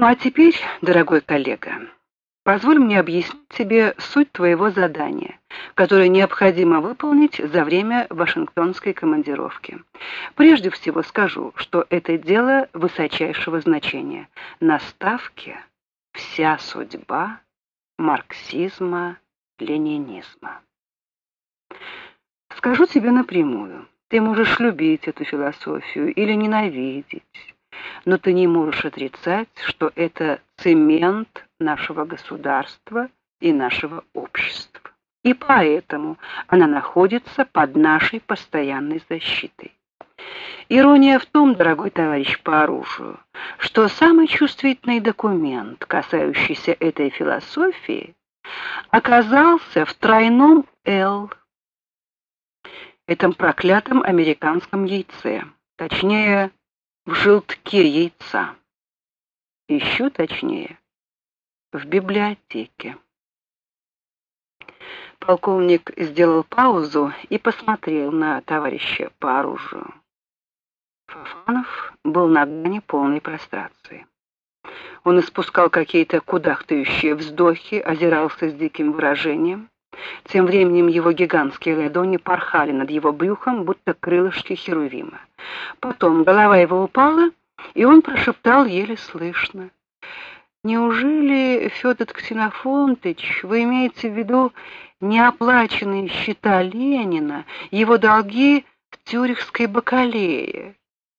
Ну а теперь, дорогой коллега, позволь мне объяснить тебе суть твоего задания, которое необходимо выполнить за время вашингтонской командировки. Прежде всего скажу, что это дело высочайшего значения. На ставке вся судьба марксизма, ленинизма. Скажу тебе напрямую: ты можешь любить эту философию или ненавидеть, но ты не можешь отрицать, что это цемент нашего государства и нашего общества. И поэтому она находится под нашей постоянной защитой. Ирония в том, дорогой товарищ по оружию, что самый чувствительный документ, касающийся этой философии, оказался в тройном «Л», этом проклятом американском яйце, точнее, в желтке яйца. Еще точнее, в библиотеке. Полковник сделал паузу и посмотрел на товарища по оружию. Фофанов был на грани полной прострации. Он испускал какие-то кудахтающие вздохи, озирался с диким выражением. Тем временем его гигантские ладони порхали над его брюхом, будто крылышки херувима. Потом голова его упала, и он прошептал еле слышно: «Неужели, Федор Ксенофонтыч, вы имеете в виду неоплаченные счета Ленина, его долги в Цюрихской бакалее?»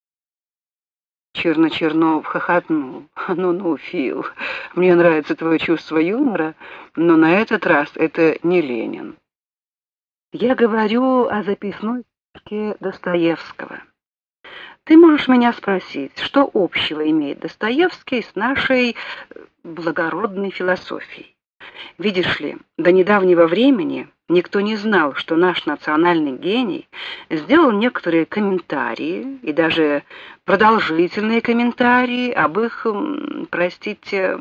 Чернов хохотнул. «Ну, Фил, мне нравится твое чувство юмора, но на этот раз это не Ленин. Я говорю о записной книжке Достоевского. Ты можешь меня спросить, что общего имеет Достоевский с нашей благородной философией? Видишь ли, до недавнего времени никто не знал, что наш национальный гений сделал некоторые комментарии, и даже продолжительные комментарии об их, простите,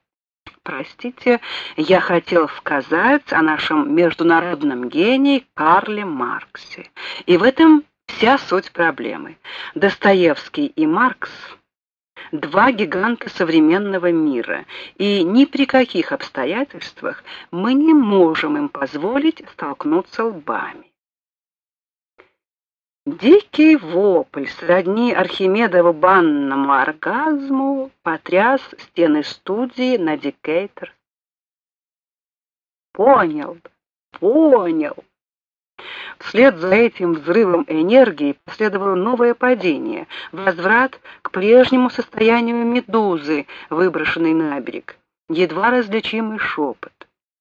я хотел сказать о нашем международном гении Карле Марксе. И в этом вся суть проблемы. Достоевский и Маркс — два гиганта современного мира, и ни при каких обстоятельствах мы не можем им позволить столкнуться лбами. Дикий вопль, сродни Архимедову банному оргазму, потряс стены студии на Дикейтер. Понял. Вслед за этим взрывом энергии последовало новое падение, возврат к прежнему состоянию медузы, выброшенной на берег, едва различимый шепот.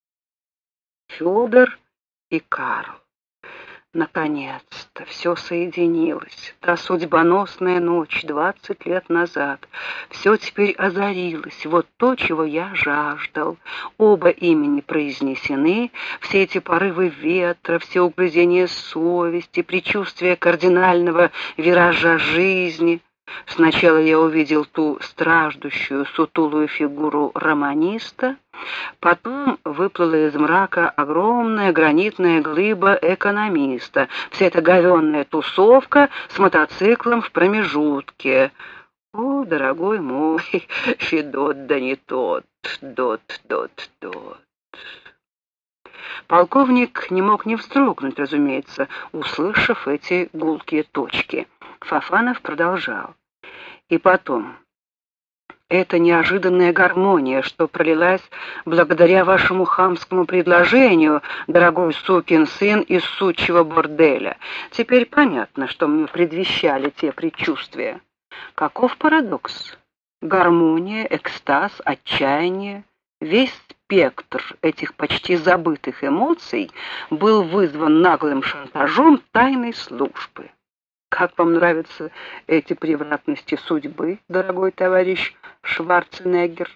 Федор и Карл. Наконец-то все соединилось. Та судьбоносная ночь 20 лет назад. Все теперь озарилось. Вот то, чего я жаждал. Оба имени произнесены. Все эти порывы ветра, все угрызения совести, предчувствие кардинального виража жизни. Сначала я увидел ту страждущую, сутулую фигуру романиста, потом выплыла из мрака огромная гранитная глыба экономиста, вся эта говенная тусовка с мотоциклом в промежутке. О, дорогой мой, Федот да не тот, дот. Полковник не мог не вздрогнуть, разумеется, услышав эти гулкие точки. Фофанов продолжал. И потом, эта неожиданная гармония, что пролилась благодаря вашему хамскому предложению, дорогой сукин сын из сучьего борделя. Теперь понятно, что мне предвещали те предчувствия. Каков парадокс? Гармония, экстаз, отчаяние, весь спектр этих почти забытых эмоций был вызван наглым шантажом тайной службы. Как вам нравятся эти превратности судьбы, дорогой товарищ Шварценеггер?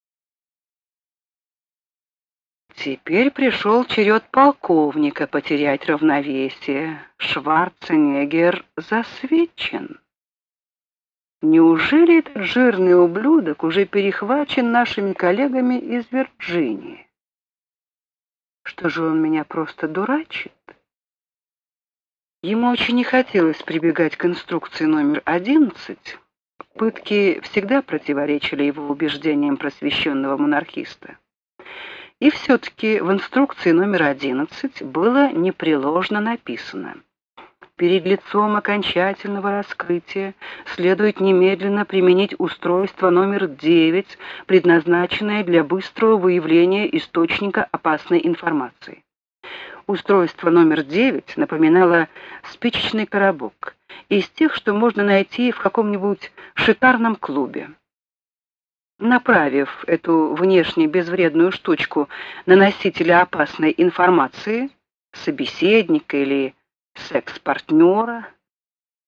Теперь пришел черед полковника потерять равновесие. Шварценеггер засвечен. Неужели этот жирный ублюдок уже перехвачен нашими коллегами из Вирджинии? Что же он меня просто дурачит? Ему очень не хотелось прибегать к инструкции номер 11, Пытки всегда противоречили его убеждениям просвещенного монархиста. И все-таки в инструкции номер 11 было непреложно написано: перед лицом окончательного раскрытия следует немедленно применить устройство номер 9, предназначенное для быстрого выявления источника опасной информации. Устройство номер 9 напоминало спичечный коробок из тех, что можно найти в каком-нибудь шикарном клубе. Направив эту внешне безвредную штучку на носителя опасной информации, собеседника или секс-партнера,